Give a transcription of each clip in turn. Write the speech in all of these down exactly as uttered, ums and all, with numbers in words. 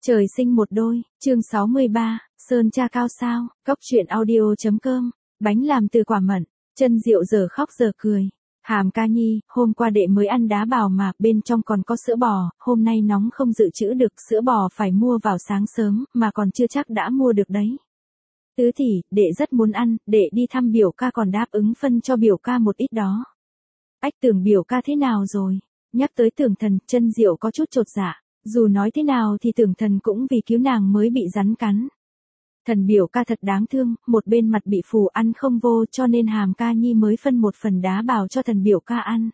Trời sinh một đôi, chương sáu mươi ba, Sơn cha cao sao, Cốc truyện audio.com, bánh làm từ quả mận, Chân Diệu giờ khóc giờ cười. Hàm ca nhi, hôm qua đệ mới ăn đá bào mà, bên trong còn có sữa bò, hôm nay nóng không dự trữ được, sữa bò phải mua vào sáng sớm, mà còn chưa chắc đã mua được đấy. Tứ tỷ, đệ rất muốn ăn, đệ đi thăm biểu ca còn đáp ứng phân cho biểu ca một ít đó. Ách Tưởng biểu ca thế nào rồi? Nhắc tới Tưởng Thần, Chân Diệu có chút chột dạ. Dù nói thế nào thì Tưởng Thần cũng vì cứu nàng mới bị rắn cắn. Thần biểu ca thật đáng thương, một bên mặt bị phù ăn không vô cho nên Hàm ca nhi mới phân một phần đá bào cho thần biểu ca ăn.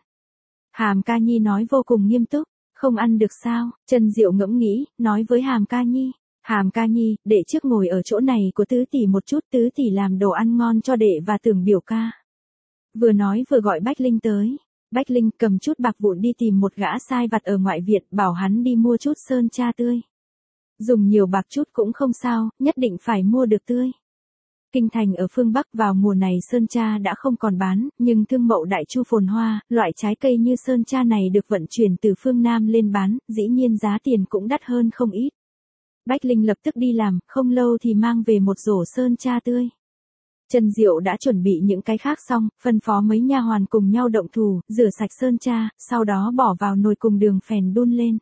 Hàm ca nhi nói vô cùng nghiêm túc, không ăn được sao? Chân Diệu ngẫm nghĩ, nói với Hàm ca nhi, Hàm ca nhi, đệ trước ngồi ở chỗ này của tứ tỷ một chút, tứ tỷ làm đồ ăn ngon cho đệ và Tưởng biểu ca. Vừa nói vừa gọi Bách Linh tới. Bách Linh cầm chút bạc vụn đi tìm một gã sai vặt ở ngoại viện, bảo hắn đi mua chút sơn cha tươi. Dùng nhiều bạc chút cũng không sao, nhất định phải mua được tươi. Kinh thành ở phương Bắc vào mùa này sơn cha đã không còn bán, nhưng thương mậu đại chu phồn hoa, loại trái cây như sơn cha này được vận chuyển từ phương Nam lên bán, dĩ nhiên giá tiền cũng đắt hơn không ít. Bách Linh lập tức đi làm, không lâu thì mang về một rổ sơn cha tươi. Chân Diệu đã chuẩn bị những cái khác xong, phân phó mấy nha hoàn cùng nhau động thủ, rửa sạch sơn cha, sau đó bỏ vào nồi cùng đường phèn đun lên.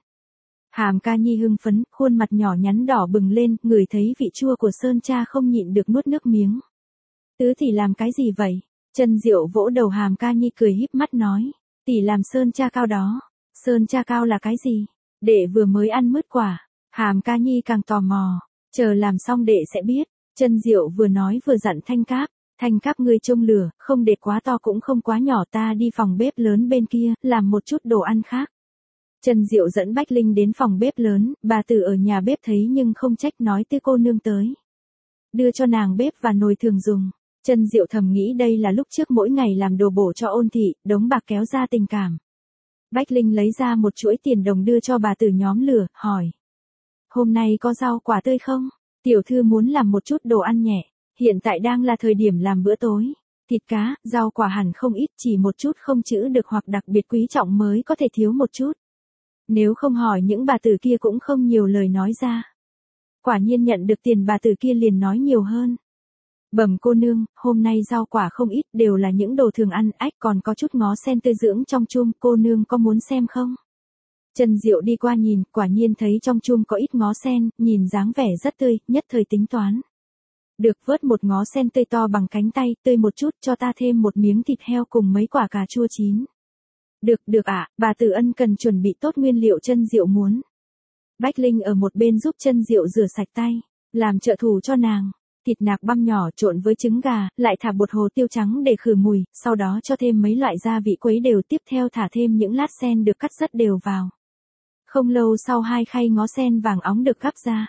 Hàm ca nhi hưng phấn, khuôn mặt nhỏ nhắn đỏ bừng lên, ngửi thấy vị chua của sơn cha không nhịn được nuốt nước miếng. Tứ tỷ làm cái gì vậy? Chân Diệu vỗ đầu Hàm ca nhi cười híp mắt nói, tỷ làm sơn cha cao đó. Sơn cha cao là cái gì? Đệ vừa mới ăn mứt quả. Hàm ca nhi càng tò mò, chờ làm xong đệ sẽ biết. Chân Diệu vừa nói vừa dặn Thanh Cáp, Thanh Cáp ngươi trông lửa, không để quá to cũng không quá nhỏ, ta đi phòng bếp lớn bên kia, làm một chút đồ ăn khác. Chân Diệu dẫn Bách Linh đến phòng bếp lớn, bà Tử ở nhà bếp thấy nhưng không trách, nói Tư cô nương tới. Đưa cho nàng bếp và nồi thường dùng. Chân Diệu thầm nghĩ đây là lúc trước mỗi ngày làm đồ bổ cho Ôn thị, đống bạc kéo ra tình cảm. Bách Linh lấy ra một chuỗi tiền đồng đưa cho bà Tử nhóm lửa, hỏi. Hôm nay có rau quả tươi không? Tiểu thư muốn làm một chút đồ ăn nhẹ, hiện tại đang là thời điểm làm bữa tối. Thịt cá, rau quả hẳn không ít, chỉ một chút không chữ được hoặc đặc biệt quý trọng mới có thể thiếu một chút. Nếu không hỏi những bà tử kia cũng không nhiều lời nói ra. Quả nhiên nhận được tiền bà tử kia liền nói nhiều hơn. Bẩm cô nương, hôm nay rau quả không ít, đều là những đồ thường ăn, ách còn có chút ngó sen tươi dưỡng trong chum, cô nương có muốn xem không? Chân Diệu đi qua nhìn, quả nhiên thấy trong chum có ít ngó sen, nhìn dáng vẻ rất tươi, nhất thời tính toán. Được, vớt một ngó sen tươi to bằng cánh tay, tươi một chút, cho ta thêm một miếng thịt heo cùng mấy quả cà chua chín. Được, được ạ, à, bà Tử ân cần chuẩn bị tốt nguyên liệu Chân Diệu muốn. Bách Linh ở một bên giúp Chân Diệu rửa sạch tay, làm trợ thủ cho nàng. Thịt nạc băm nhỏ trộn với trứng gà, lại thả bột hồ tiêu trắng để khử mùi, sau đó cho thêm mấy loại gia vị quấy đều, tiếp theo thả thêm những lát sen được cắt rất đều vào. Không lâu sau hai khay ngó sen vàng óng được gắp ra.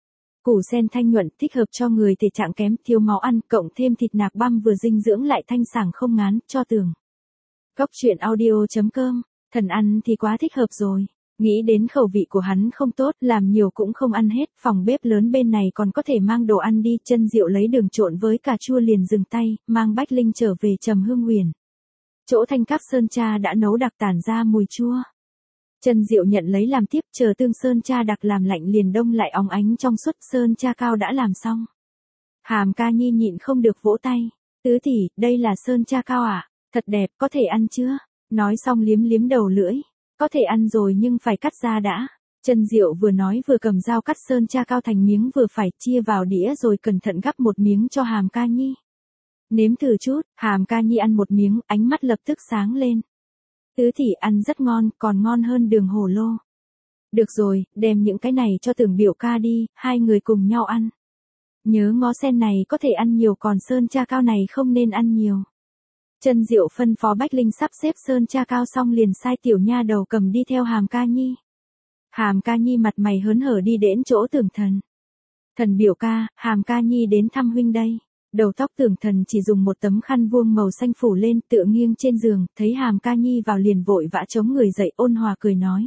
Củ sen thanh nhuận, thích hợp cho người thể trạng kém, thiếu máu ăn, cộng thêm thịt nạc băm vừa dinh dưỡng lại thanh sảng không ngán, cho tường. Cốc truyện audio.com, thần ăn thì quá thích hợp rồi. Nghĩ đến khẩu vị của hắn không tốt, làm nhiều cũng không ăn hết, phòng bếp lớn bên này còn có thể mang đồ ăn đi. Chân Diệu lấy đường trộn với cà chua liền dừng tay, mang Bách Linh trở về Trầm Hương Huyền. Chỗ Thanh Cáp sơn cha đã nấu đặc tản ra mùi chua. Chân Diệu nhận lấy làm tiếp, chờ tương sơn cha đặc làm lạnh liền đông lại óng ánh trong suốt, sơn cha cao đã làm xong. Hàm ca nhi nhịn không được vỗ tay, tứ tỷ, đây là sơn cha cao à, thật đẹp, có thể ăn chưa? Nói xong liếm liếm đầu lưỡi, có thể ăn rồi nhưng phải cắt ra đã. Chân Diệu vừa nói vừa cầm dao cắt sơn cha cao thành miếng vừa phải, chia vào đĩa rồi cẩn thận gắp một miếng cho Hàm ca nhi. Nếm thử chút, Hàm ca nhi ăn một miếng, ánh mắt lập tức sáng lên. Tứ tỷ ăn rất ngon, còn ngon hơn đường hồ lô. Được rồi, đem những cái này cho Tưởng biểu ca đi, hai người cùng nhau ăn. Nhớ ngó sen này có thể ăn nhiều, còn sơn cha cao này không nên ăn nhiều. Chân Diệu phân phó Bách Linh sắp xếp sơn cha cao xong liền sai tiểu nha đầu cầm đi theo Hàm ca nhi. Hàm ca nhi mặt mày hớn hở đi đến chỗ Tưởng Thần. Thần biểu ca, Hàm ca nhi đến thăm huynh đây. Đầu tóc Tưởng Thần chỉ dùng một tấm khăn vuông màu xanh phủ lên, tựa nghiêng trên giường, thấy Hàm ca nhi vào liền vội vã chống người dậy, ôn hòa cười nói.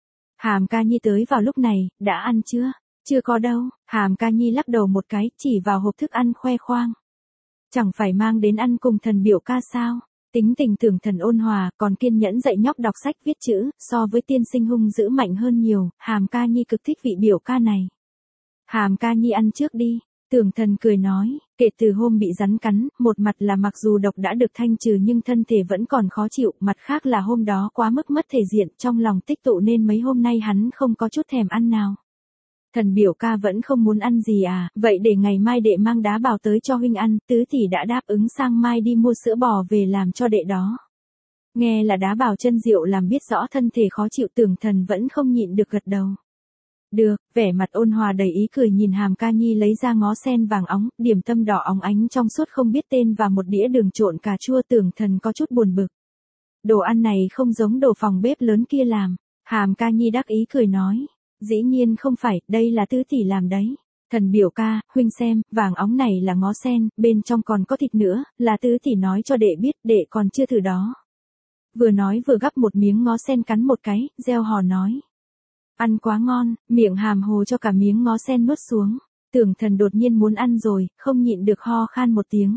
Hàm ca nhi tới vào lúc này, đã ăn chưa? Chưa có đâu. Hàm ca nhi lắc đầu một cái, chỉ vào hộp thức ăn khoe khoang. Chẳng phải mang đến ăn cùng thần biểu ca sao? Tính tình Tưởng Thần ôn hòa, còn kiên nhẫn dạy nhóc đọc sách viết chữ, so với tiên sinh hung dữ mạnh hơn nhiều, Hàm ca nhi cực thích vị biểu ca này. Hàm ca nhi ăn trước đi. Tưởng Thần cười nói, kể từ hôm bị rắn cắn, một mặt là mặc dù độc đã được thanh trừ nhưng thân thể vẫn còn khó chịu, mặt khác là hôm đó quá mức mất thể diện, trong lòng tích tụ nên mấy hôm nay hắn không có chút thèm ăn nào. Thần biểu ca vẫn không muốn ăn gì à, vậy để ngày mai đệ mang đá bào tới cho huynh ăn, tứ tỷ đã đáp ứng sang mai đi mua sữa bò về làm cho đệ đó. Nghe là đá bào chân rượu làm biết rõ thân thể khó chịu, Tưởng Thần vẫn không nhịn được gật đầu. Được, vẻ mặt ôn hòa đầy ý cười nhìn Hàm ca nhi lấy ra ngó sen vàng óng, điểm tâm đỏ óng ánh trong suốt không biết tên và một đĩa đường trộn cà chua. Tưởng Thần có chút buồn bực. Đồ ăn này không giống đồ phòng bếp lớn kia làm. Hàm ca nhi đắc ý cười nói. Dĩ nhiên không phải, đây là tứ tỷ làm đấy. Thần biểu ca, huynh xem, vàng óng này là ngó sen, bên trong còn có thịt nữa, là tứ tỷ nói cho đệ biết, đệ còn chưa thử đó. Vừa nói vừa gắp một miếng ngó sen cắn một cái, reo hò nói. Ăn quá ngon, miệng hàm hồ cho cả miếng ngó sen nuốt xuống. Tưởng Thần đột nhiên muốn ăn rồi, không nhịn được ho khan một tiếng.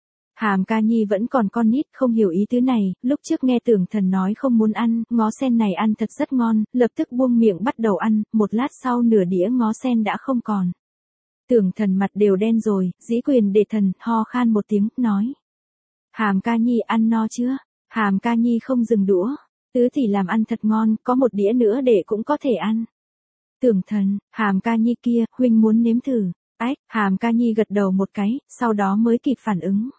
Hàm ca nhi vẫn còn con nít, không hiểu ý tứ này, lúc trước nghe Tưởng Thần nói không muốn ăn, ngó sen này ăn thật rất ngon, lập tức buông miệng bắt đầu ăn, một lát sau nửa đĩa ngó sen đã không còn. Tưởng Thần mặt đều đen rồi, dĩ quyền để thần, ho khan một tiếng, nói. Hàm ca nhi ăn no chưa? Hàm ca nhi không dừng đũa. Tứ tỷ làm ăn thật ngon, có một đĩa nữa để cũng có thể ăn. Tưởng Thần, Hàm ca nhi kia, huynh muốn nếm thử. Ách, Hàm ca nhi gật đầu một cái, sau đó mới kịp phản ứng.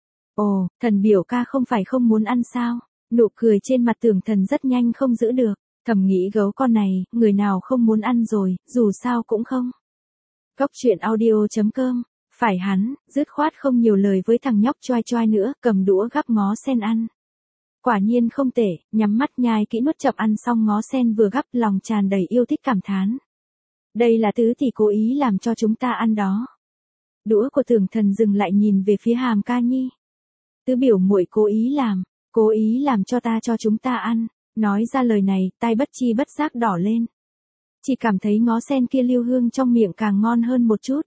Ồ, thần biểu ca không phải không muốn ăn sao? Nụ cười trên mặt Tưởng Thần rất nhanh không giữ được. Thầm nghĩ gấu con này, người nào không muốn ăn rồi, dù sao cũng không. Cốc truyện audio chấm com. Phải hắn, dứt khoát không nhiều lời với thằng nhóc choai choai nữa, cầm đũa gắp ngó sen ăn. Quả nhiên không tệ, nhắm mắt nhai kỹ nuốt chậm ăn xong ngó sen vừa gắp, lòng tràn đầy yêu thích cảm thán. Đây là tứ tỷ cố ý làm cho chúng ta ăn đó. Đũa của Tưởng Thần dừng lại nhìn về phía Hàm ca nhi. Tứ biểu muội cố ý làm, cố ý làm cho ta cho chúng ta ăn. Nói ra lời này, tai bất chi bất giác đỏ lên. Chỉ cảm thấy ngó sen kia lưu hương trong miệng càng ngon hơn một chút.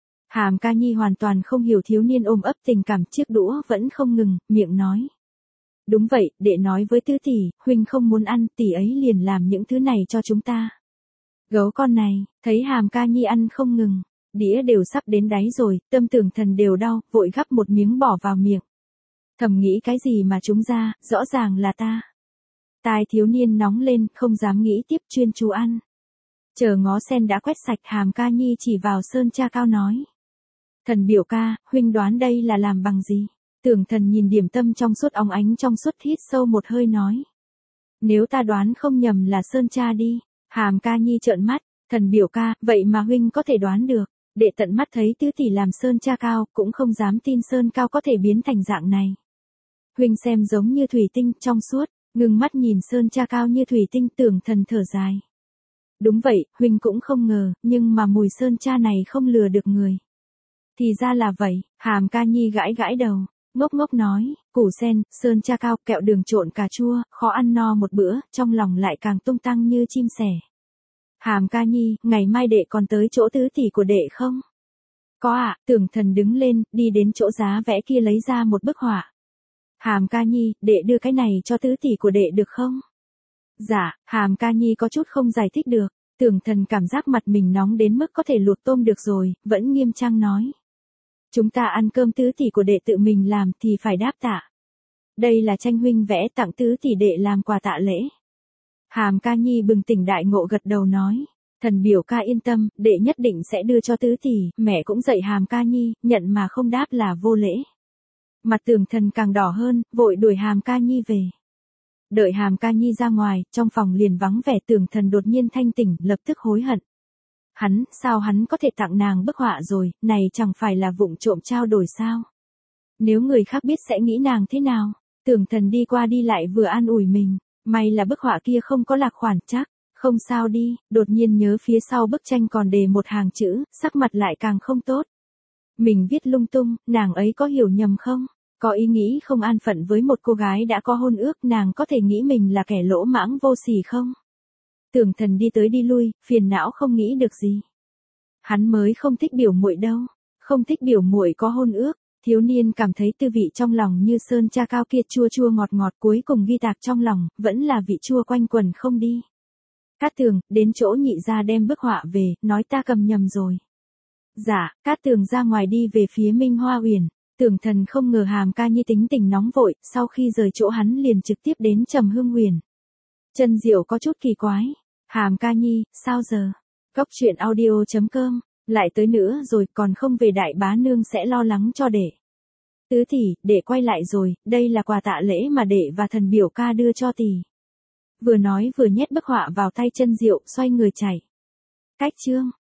Hàm ca nhi hoàn toàn không hiểu thiếu niên ôm ấp tình cảm, chiếc đũa vẫn không ngừng, miệng nói. Đúng vậy, đệ nói với tứ tỷ, huynh không muốn ăn, tỷ ấy liền làm những thứ này cho chúng ta. Gấu con này, thấy Hàm ca nhi ăn không ngừng, đĩa đều sắp đến đáy rồi, tâm Tưởng Thần đều đau, vội gắp một miếng bỏ vào miệng. Thầm nghĩ cái gì mà chúng ra, rõ ràng là ta. Tai thiếu niên nóng lên, không dám nghĩ tiếp, chuyên chú ăn. Chờ ngó sen đã quét sạch, Hàm ca nhi chỉ vào sơn cha cao nói. Thần biểu ca, huynh đoán đây là làm bằng gì? Tưởng Thần nhìn điểm tâm trong suốt óng ánh trong suốt, hít sâu một hơi nói. Nếu ta đoán không nhầm là sơn cha đi. Hàm ca nhi trợn mắt, thần biểu ca, vậy mà huynh có thể đoán được. Đệ tận mắt thấy tứ tỷ làm sơn cha cao, cũng không dám tin sơn cao có thể biến thành dạng này. Huynh xem giống như thủy tinh, trong suốt, ngừng mắt nhìn sơn cha cao như thủy tinh. Tưởng Thần thở dài. Đúng vậy, huynh cũng không ngờ, nhưng mà mùi sơn cha này không lừa được người. Thì ra là vậy, Hàm ca nhi gãi gãi đầu, ngốc ngốc nói, củ sen, sơn cha cao, kẹo đường trộn cà chua, khó ăn no một bữa, trong lòng lại càng tung tăng như chim sẻ. Hàm ca nhi, ngày mai đệ còn tới chỗ tứ tỷ của đệ không? Có ạ, à, Tưởng Thần đứng lên, đi đến chỗ giá vẽ kia lấy ra một bức họa. Hàm ca nhi, đệ đưa cái này cho tứ tỷ của đệ được không? Dạ, Hàm ca nhi có chút không giải thích được. Tưởng Thần cảm giác mặt mình nóng đến mức có thể luộc tôm được rồi, vẫn nghiêm trang nói. Chúng ta ăn cơm tứ tỷ của đệ tự mình làm thì phải đáp tạ. Đây là tranh huynh vẽ tặng tứ tỷ đệ làm quà tạ lễ. Hàm ca nhi bừng tỉnh đại ngộ gật đầu nói. Thần biểu ca yên tâm, đệ nhất định sẽ đưa cho tứ tỷ. Mẹ cũng dạy Hàm ca nhi, nhận mà không đáp là vô lễ. Mặt Tưởng Thần càng đỏ hơn, vội đuổi Hàm ca nhi về. Đợi Hàm ca nhi ra ngoài, trong phòng liền vắng vẻ. Tưởng Thần đột nhiên thanh tỉnh, lập tức hối hận. Hắn, sao hắn có thể tặng nàng bức họa rồi, này chẳng phải là vụng trộm trao đổi sao? Nếu người khác biết sẽ nghĩ nàng thế nào? Tưởng Thần đi qua đi lại vừa an ủi mình, may là bức họa kia không có lạc khoản chắc, không sao đi, đột nhiên nhớ phía sau bức tranh còn đề một hàng chữ, sắc mặt lại càng không tốt. Mình viết lung tung, nàng ấy có hiểu nhầm không? Có ý nghĩ không an phận với một cô gái đã có hôn ước, nàng có thể nghĩ mình là kẻ lỗ mãng vô sỉ không? Tưởng Thần đi tới đi lui, phiền não không nghĩ được gì. Hắn mới không thích biểu muội đâu, không thích biểu muội có hôn ước. Thiếu niên cảm thấy tư vị trong lòng như sơn cha cao kia chua chua ngọt ngọt, cuối cùng ghi tạc trong lòng, vẫn là vị chua quanh quần không đi. Cát Tường, đến chỗ nhị gia đem bức họa về, nói ta cầm nhầm rồi. Dạ, Cát Tường ra ngoài đi về phía Minh Hoa Uyển. Tưởng Thần không ngờ Hàm Ca Nhi tính tình nóng vội, sau khi rời chỗ hắn liền trực tiếp đến Trầm Hương Uyển. Chân Diệu có chút kỳ quái. Hàm Ca Nhi, sao giờ? Cốc truyện audio chấm com, lại tới nữa rồi, còn không về, đại bá nương sẽ lo lắng cho đệ. Tứ tỷ, đệ quay lại rồi, đây là quà tạ lễ mà đệ và thần biểu ca đưa cho tỷ. Vừa nói vừa nhét bức họa vào tay Chân Diệu, xoay người chạy. Cách chương.